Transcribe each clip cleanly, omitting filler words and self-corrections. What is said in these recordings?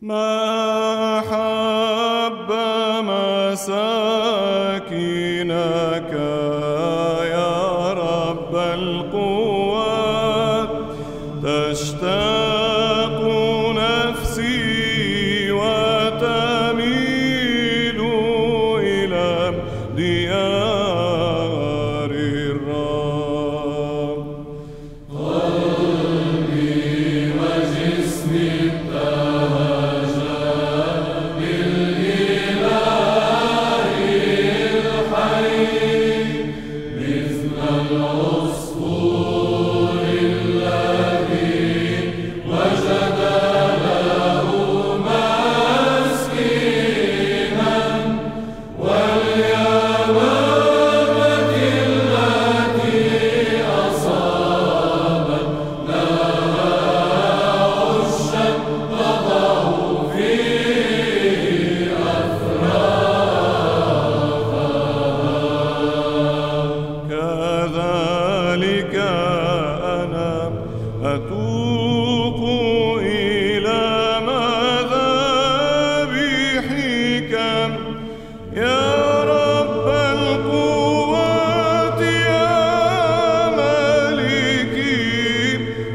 ما أحب مساكنك يا رب القوات، تشتاق نفسي وتميل إلى ديار الرب. قلبي وجسمي ابتهجا بالإله الحي، مثل العصفور الذي وجد له مسكنا، واليمامة التي أصابت لها عشا قضوا فيه أفراحها. كذلك أنا أتوق إلى مذابحك يا رب القوات، يا مالكي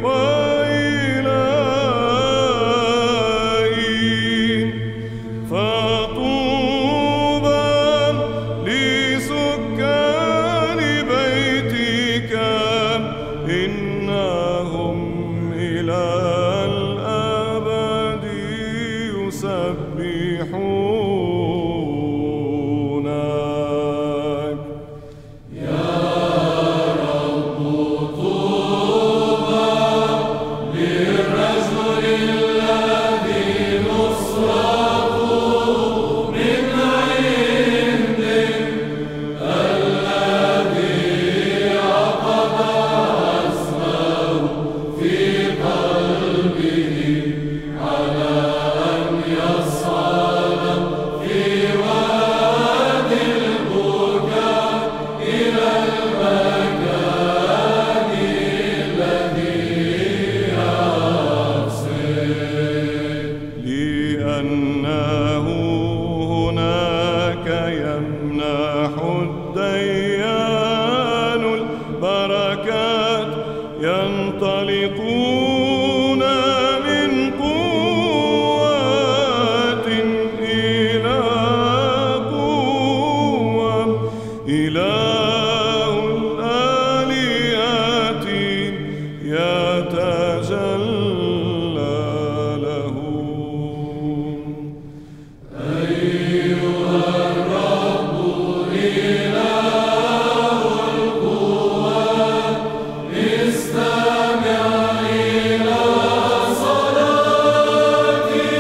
وإلهي. فطوبى لسكان بيتك، إنهم إلى الأبد يسبحونك. يا رب طوبى للرجل الذي نصرته من عندك، الذي عقد اسمه في قلبه على أن يصعد في وادي البكاء إلى المكان الذي يقصد، لأنه هناك يمنح الديان البركات، ينطلقون من قوة إلى قوة. إله الآلهة يتجلى لهم. أيها الرب إله القوات، استمع إلى صلاتي،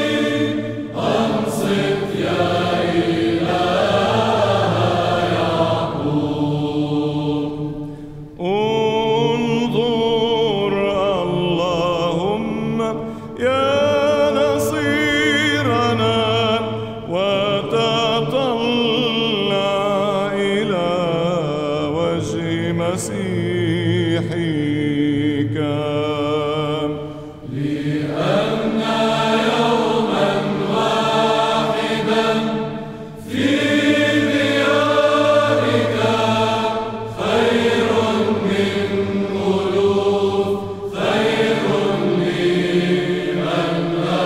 أنصت يا إله يعقوب. انظر اللهم يا نصيرنا، وتطلع إلى وجه مسيحك. لأن يوما واحدا في ديارك خير من ألوف، خير لي أن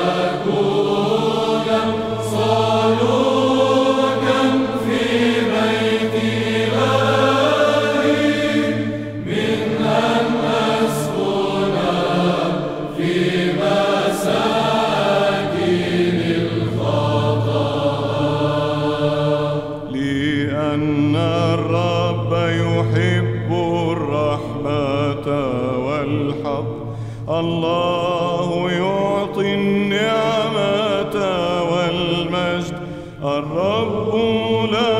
أكون صلوكا في بيت إلهي، من أن أسكن في مساكن الخطايا. لأن الرب يحب الرحمة والحق، الله يعطي النعمة والمجد، الرب لا